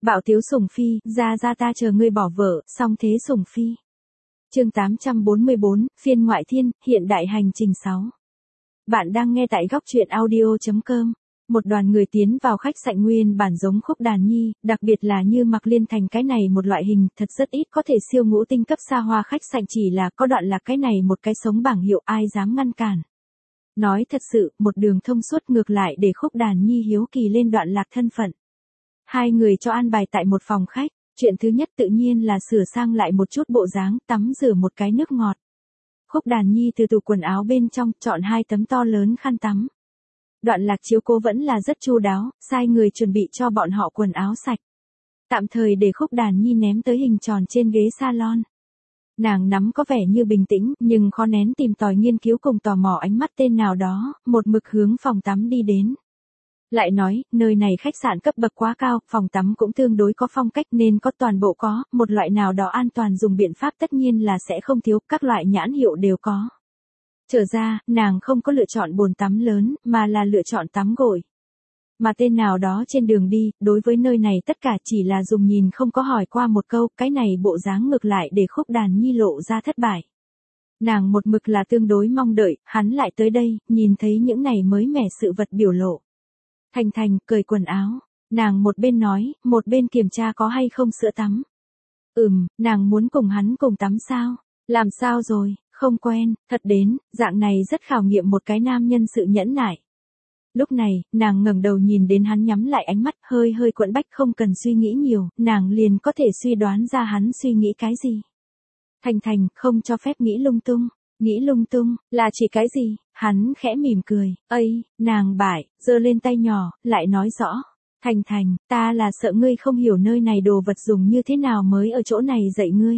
Bạo Tiếu Sủng Phi, ra ta chờ ngươi bỏ vợ, song thế Sủng Phi. Chương 844, phiên ngoại thiên, hiện đại hành trình 6. Bạn đang nghe tại góc truyện audio.com. Một đoàn người tiến vào khách sạn nguyên bản giống Khúc Đàn Nhi, đặc biệt là như Mạc Liên Thành cái này một loại hình, thật rất ít có thể siêu ngũ tinh cấp xa hoa khách sạn, chỉ là có đoạn là cái này một cái sống bảng hiệu, ai dám ngăn cản. Nói thật sự, một đường thông suốt, ngược lại để Khúc Đàn Nhi hiếu kỳ lên đoạn lạc thân phận. Hai người cho an bài tại một phòng khách, chuyện thứ nhất tự nhiên là sửa sang lại một chút bộ dáng, tắm rửa một cái nước ngọt. Khúc Đàn Nhi từ tủ quần áo bên trong chọn 2 tấm to lớn khăn tắm. Đoạn lạc chiếu cố vẫn là rất chu đáo, sai người chuẩn bị cho bọn họ quần áo sạch. Tạm thời để Khúc Đàn Nhi ném tới hình tròn trên ghế salon. Nàng nắm có vẻ như bình tĩnh, nhưng khó nén tìm tòi nghiên cứu cùng tò mò ánh mắt tên nào đó, một mực hướng phòng tắm đi đến. Lại nói, nơi này khách sạn cấp bậc quá cao, phòng tắm cũng tương đối có phong cách nên có toàn bộ có, một loại nào đó an toàn dùng biện pháp tất nhiên là sẽ không thiếu, các loại nhãn hiệu đều có. Trở ra, nàng không có lựa chọn bồn tắm lớn, mà là lựa chọn tắm gội. Mà tên nào đó trên đường đi, đối với nơi này tất cả chỉ là dùng nhìn không có hỏi qua một câu, cái này bộ dáng ngược lại để Khúc Đàn Nhi lộ ra thất bại. Nàng một mực là tương đối mong đợi, hắn lại tới đây, nhìn thấy những này mới mẻ sự vật biểu lộ. Thành, cởi quần áo, nàng một bên nói, một bên kiểm tra có hay không sữa tắm. Nàng muốn cùng hắn cùng tắm sao? Làm sao rồi, không quen, thật đến, dạng này rất khảo nghiệm một cái nam nhân sự nhẫn nại. Lúc này, nàng ngẩng đầu nhìn đến hắn nhắm lại ánh mắt hơi quẫn bách, không cần suy nghĩ nhiều, nàng liền có thể suy đoán ra hắn suy nghĩ cái gì. Thành, không cho phép nghĩ lung tung, là chỉ cái gì? Hắn khẽ mỉm cười, nàng bại, giơ lên tay nhỏ, lại nói rõ. Thành, ta là sợ ngươi không hiểu nơi này đồ vật dùng như thế nào mới ở chỗ này dạy ngươi.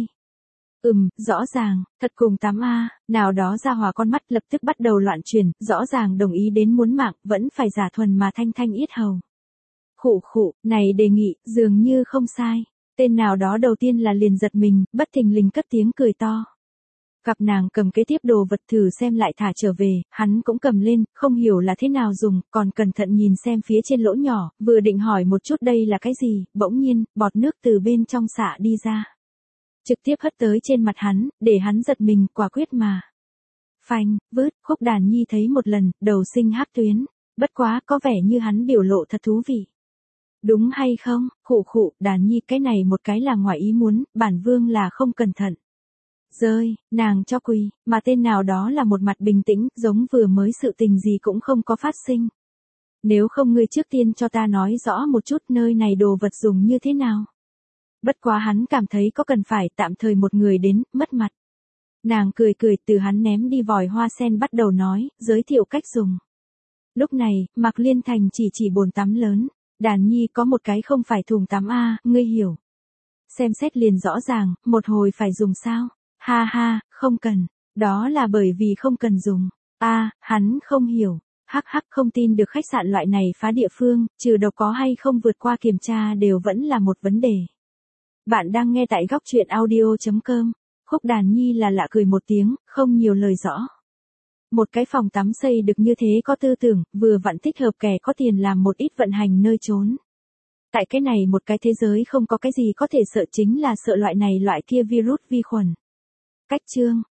Rõ ràng, thật cùng tắm a. Nào đó ra hòa con mắt lập tức bắt đầu loạn chuyển, rõ ràng đồng ý đến muốn mạng, vẫn phải giả thuần mà thanh yết hầu. Khụ, này đề nghị, dường như không sai. Tên nào đó đầu tiên là liền giật mình, bất thình lình cất tiếng cười to. Gặp nàng cầm kế tiếp đồ vật thử xem lại thả trở về, hắn cũng cầm lên, không hiểu là thế nào dùng, còn cẩn thận nhìn xem phía trên lỗ nhỏ, vừa định hỏi một chút đây là cái gì, bỗng nhiên, bọt nước từ bên trong xả đi ra. Trực tiếp hất tới trên mặt hắn, để hắn giật mình, quả quyết mà. Phanh, vứt, Khúc Đàn Nhi thấy một lần, đầu sinh hắc tuyến, bất quá có vẻ như hắn biểu lộ thật thú vị. Đúng hay không? Khụ, Đàn Nhi, cái này một cái là ngoài ý muốn, bản vương là không cẩn thận. Rơi, nàng cho quỳ, mà tên nào đó là một mặt bình tĩnh, giống vừa mới sự tình gì cũng không có phát sinh. Nếu không ngươi trước tiên cho ta nói rõ một chút nơi này đồ vật dùng như thế nào. Bất quá hắn cảm thấy có cần phải tạm thời một người đến, mất mặt. Nàng cười từ hắn ném đi vòi hoa sen bắt đầu nói, giới thiệu cách dùng. Lúc này, Mạc Liên Thành chỉ bồn tắm lớn. Đàn Nhi có một cái không phải thùng tắm a, ngươi hiểu. Xem xét liền rõ ràng, một hồi phải dùng sao? Ha, không cần. Đó là bởi vì không cần dùng. Hắn không hiểu. Hắc, không tin được khách sạn loại này phá địa phương, trừ độc có hay không vượt qua kiểm tra đều vẫn là một vấn đề. Bạn đang nghe tại góc truyện audio.com. Khúc Đàn Nhi là lạ cười một tiếng, không nhiều lời rõ. Một cái phòng tắm xây được như thế có tư tưởng, vừa vặn thích hợp kẻ có tiền làm một ít vận hành nơi trốn. Tại cái này một cái thế giới không có cái gì có thể sợ, chính là sợ loại này loại kia virus vi khuẩn. Cách chương,